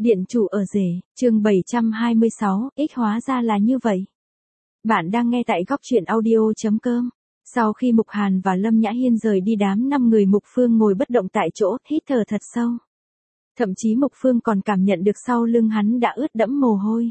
Điện chủ ở rể, chương 726, ích hóa ra là như vậy. Bạn đang nghe tại góc truyện audio.com. Sau khi Mục Hàn và Lâm Nhã Hiên rời đi, đám 5 người Mục Phương ngồi bất động tại chỗ, hít thở thật sâu. Thậm chí Mục Phương còn cảm nhận được sau lưng hắn đã ướt đẫm mồ hôi.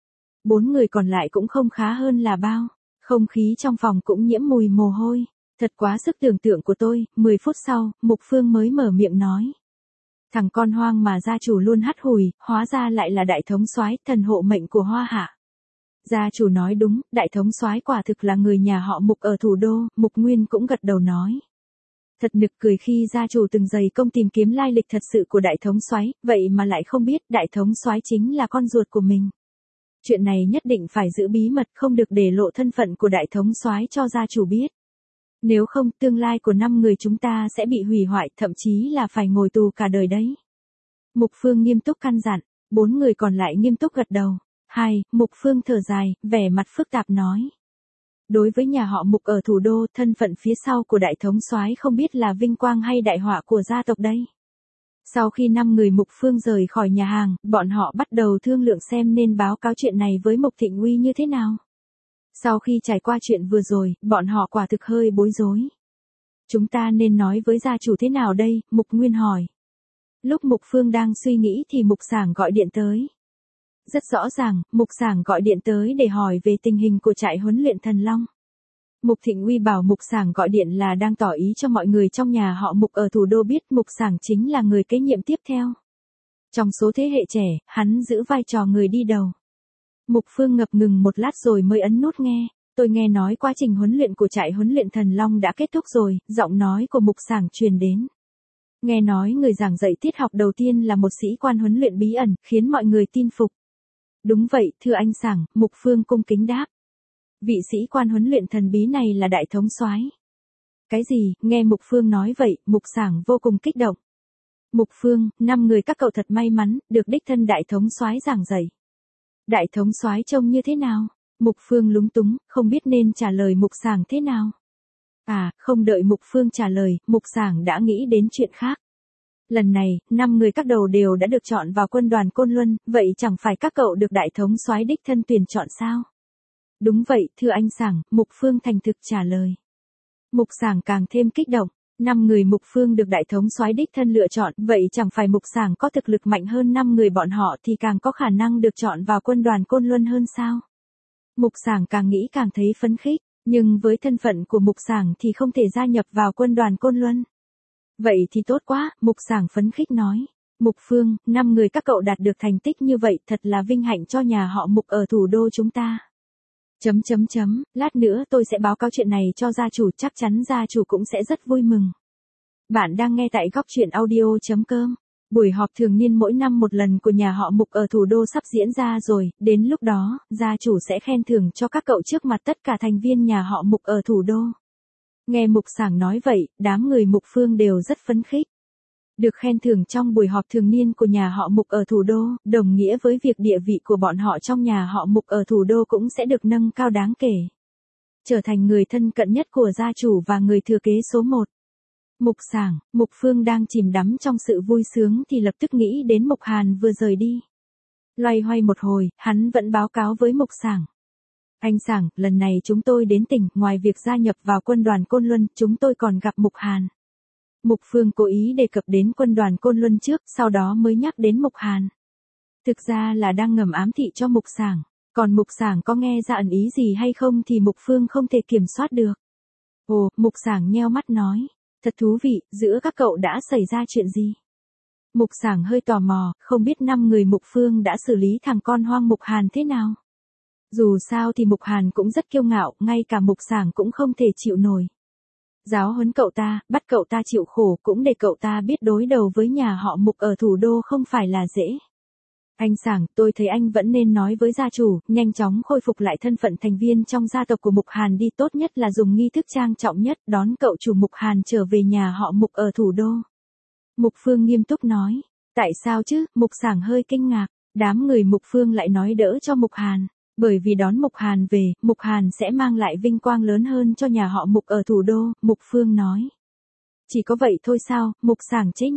4 người còn lại cũng không khá hơn là bao. Không khí trong phòng cũng nhiễm mùi mồ hôi. Thật quá sức tưởng tượng của tôi. 10 phút sau, Mục Phương mới mở miệng nói. Thằng con hoang mà gia chủ luôn hắt hủi, hóa ra lại là đại thống soái, thần hộ mệnh của Hoa Hạ. Gia chủ nói đúng, đại thống soái quả thực là người nhà họ Mục ở thủ đô. Mục Nguyên cũng gật đầu nói. Thật nực cười khi gia chủ từng dày công tìm kiếm lai lịch thật sự của đại thống soái, vậy mà lại không biết đại thống soái chính là con ruột của mình. Chuyện này nhất định phải giữ bí mật, không được để lộ thân phận của đại thống soái cho gia chủ biết. Nếu không, tương lai của 5 người chúng ta sẽ bị hủy hoại, thậm chí là phải ngồi tù cả đời đấy. Mục Phương nghiêm túc căn dặn, 4 người còn lại nghiêm túc gật đầu. Mục Phương thở dài, vẻ mặt phức tạp nói. Đối với nhà họ Mục ở thủ đô, thân phận phía sau của đại thống soái không biết là vinh quang hay đại họa của gia tộc đây. Sau khi 5 người Mục Phương rời khỏi nhà hàng, bọn họ bắt đầu thương lượng xem nên báo cáo chuyện này với Mục Thịnh Uy như thế nào. Sau khi trải qua chuyện vừa rồi, bọn họ quả thực hơi bối rối. Chúng ta nên nói với gia chủ thế nào đây? Mục Nguyên hỏi. Lúc Mục Phương đang suy nghĩ thì Mục Sảng gọi điện tới. Rất rõ ràng, Mục Sảng gọi điện tới để hỏi về tình hình của trại huấn luyện Thần Long. Mục Thịnh Uy bảo Mục Sảng gọi điện là đang tỏ ý cho mọi người trong nhà họ Mục ở thủ đô biết Mục Sảng chính là người kế nhiệm tiếp theo. Trong số thế hệ trẻ, hắn giữ vai trò người đi đầu. Mục Phương ngập ngừng một lát rồi mới ấn nút nghe. Tôi nghe nói quá trình huấn luyện của trại huấn luyện Thần Long đã kết thúc rồi, giọng nói của Mục Sảng truyền đến. Nghe nói người giảng dạy tiết học đầu tiên là một sĩ quan huấn luyện bí ẩn, khiến mọi người tin phục. Đúng vậy, thưa anh Sảng, Mục Phương cung kính đáp. Vị sĩ quan huấn luyện thần bí này là đại thống soái. Cái gì? Nghe Mục Phương nói vậy, Mục Sảng vô cùng kích động. Mục Phương, 5 người các cậu thật may mắn, được đích thân đại thống soái giảng dạy. Đại thống soái trông như thế nào? Mục Phương lúng túng, không biết nên trả lời Mục Sảng thế nào. Không đợi Mục Phương trả lời, Mục Sảng đã nghĩ đến chuyện khác. Lần này, 5 người các đầu đều đã được chọn vào quân đoàn Côn Luân, vậy chẳng phải các cậu được đại thống soái đích thân tuyển chọn sao? Đúng vậy, thưa anh Sảng, Mục Phương thành thực trả lời. Mục Sảng càng thêm kích động. 5 người Mục Phương được đại thống soái đích thân lựa chọn, vậy chẳng phải Mục Sảng có thực lực mạnh hơn 5 người bọn họ thì càng có khả năng được chọn vào quân đoàn Côn Luân hơn sao? Mục Sảng càng nghĩ càng thấy phấn khích, nhưng với thân phận của Mục Sảng thì không thể gia nhập vào quân đoàn Côn Luân. Vậy thì tốt quá, Mục Sảng phấn khích nói. Mục Phương, 5 người các cậu đạt được thành tích như vậy thật là vinh hạnh cho nhà họ Mục ở thủ đô chúng ta. Lát nữa tôi sẽ báo cáo chuyện này cho gia chủ, chắc chắn gia chủ cũng sẽ rất vui mừng. Bạn đang nghe tại góc truyện audio.com. Buổi họp thường niên mỗi năm một lần của nhà họ Mục ở thủ đô sắp diễn ra rồi, đến lúc đó, gia chủ sẽ khen thưởng cho các cậu trước mặt tất cả thành viên nhà họ Mục ở thủ đô. Nghe Mục Sảng nói vậy, đám người Mục Phương đều rất phấn khích. Được khen thưởng trong buổi họp thường niên của nhà họ Mục ở thủ đô, đồng nghĩa với việc địa vị của bọn họ trong nhà họ Mục ở thủ đô cũng sẽ được nâng cao đáng kể. Trở thành người thân cận nhất của gia chủ và người thừa kế số 1. Mục Sảng, Mục Phương đang chìm đắm trong sự vui sướng thì lập tức nghĩ đến Mục Hàn vừa rời đi. Loay hoay một hồi, hắn vẫn báo cáo với Mục Sảng. Anh Sảng, lần này chúng tôi đến tỉnh, ngoài việc gia nhập vào quân đoàn Côn Luân, chúng tôi còn gặp Mục Hàn. Mục Phương cố ý đề cập đến quân đoàn Côn Luân trước, sau đó mới nhắc đến Mục Hàn. Thực ra là đang ngầm ám thị cho Mục Sảng, còn Mục Sảng có nghe ra ẩn ý gì hay không thì Mục Phương không thể kiểm soát được. Ồ, Mục Sảng nheo mắt nói, thật thú vị, giữa các cậu đã xảy ra chuyện gì? Mục Sảng hơi tò mò, không biết 5 người Mục Phương đã xử lý thằng con hoang Mục Hàn thế nào. Dù sao thì Mục Hàn cũng rất kiêu ngạo, ngay cả Mục Sảng cũng không thể chịu nổi. Giáo huấn cậu ta, bắt cậu ta chịu khổ cũng để cậu ta biết đối đầu với nhà họ Mục ở thủ đô không phải là dễ. Anh Sảng, tôi thấy anh vẫn nên nói với gia chủ, nhanh chóng khôi phục lại thân phận thành viên trong gia tộc của Mục Hàn đi, tốt nhất là dùng nghi thức trang trọng nhất, đón cậu chủ Mục Hàn trở về nhà họ Mục ở thủ đô. Mục Phương nghiêm túc nói, tại sao chứ? Mục Sảng hơi kinh ngạc, đám người Mục Phương lại nói đỡ cho Mục Hàn. Bởi vì đón Mục Hàn về, Mục Hàn sẽ mang lại vinh quang lớn hơn cho nhà họ Mục ở thủ đô, Mục Phương nói. Chỉ có vậy thôi sao? Mục Sảng chế nhạo.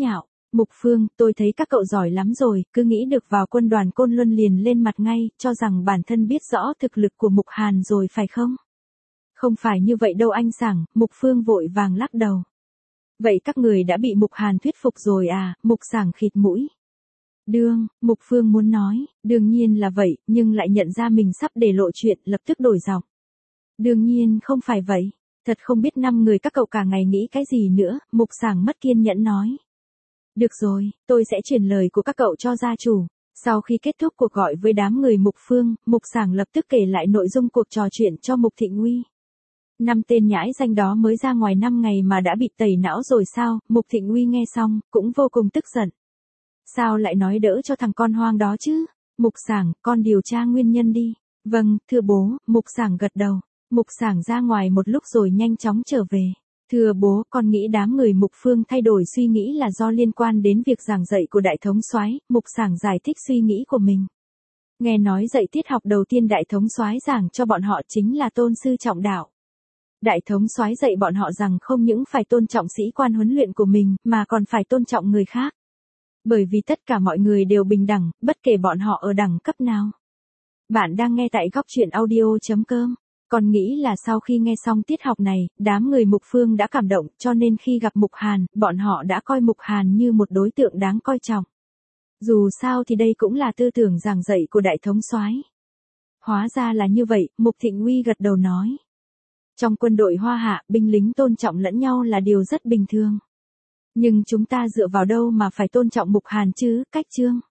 Mục Phương, tôi thấy các cậu giỏi lắm rồi, cứ nghĩ được vào quân đoàn Côn Luân liền lên mặt ngay, cho rằng bản thân biết rõ thực lực của Mục Hàn rồi phải không? Không phải như vậy đâu anh Sảng, Mục Phương vội vàng lắc đầu. Vậy các người đã bị Mục Hàn thuyết phục rồi à, Mục Sảng khịt mũi. Mục Phương muốn nói, đương nhiên là vậy, nhưng lại nhận ra mình sắp để lộ chuyện, lập tức đổi giọng. Đương nhiên không phải vậy, thật không biết 5 người các cậu cả ngày nghĩ cái gì nữa, Mục Sảng mất kiên nhẫn nói. Được rồi, tôi sẽ truyền lời của các cậu cho gia chủ. Sau khi kết thúc cuộc gọi với đám người Mục Phương, Mục Sảng lập tức kể lại nội dung cuộc trò chuyện cho Mục Thịnh Uy. 5 tên nhãi danh đó mới ra ngoài 5 ngày mà đã bị tẩy não rồi sao? Mục Thịnh Uy nghe xong, cũng vô cùng tức giận. Sao lại nói đỡ cho thằng con hoang đó chứ? Mục Sảng, con điều tra nguyên nhân đi. Vâng, thưa bố, Mục Sảng gật đầu. Mục Sảng ra ngoài một lúc rồi nhanh chóng trở về. Thưa bố, con nghĩ đám người Mục Phương thay đổi suy nghĩ là do liên quan đến việc giảng dạy của Đại Thống Soái. Mục Sảng giải thích suy nghĩ của mình. Nghe nói dạy tiết học đầu tiên Đại Thống Soái giảng cho bọn họ chính là tôn sư trọng đạo. Đại Thống Soái dạy bọn họ rằng không những phải tôn trọng sĩ quan huấn luyện của mình, mà còn phải tôn trọng người khác. Bởi vì tất cả mọi người đều bình đẳng, bất kể bọn họ ở đẳng cấp nào. Bạn đang nghe tại góc truyện audio.com. Còn nghĩ là sau khi nghe xong tiết học này, đám người Mục Phương đã cảm động, cho nên khi gặp Mục Hàn, bọn họ đã coi Mục Hàn như một đối tượng đáng coi trọng. Dù sao thì đây cũng là tư tưởng giảng dạy của Đại Thống Soái. Hóa ra là như vậy, Mục Thịnh Uy gật đầu nói. Trong quân đội Hoa Hạ, binh lính tôn trọng lẫn nhau là điều rất bình thường. Nhưng chúng ta dựa vào đâu mà phải tôn trọng Mục Hàn chứ, cách chương.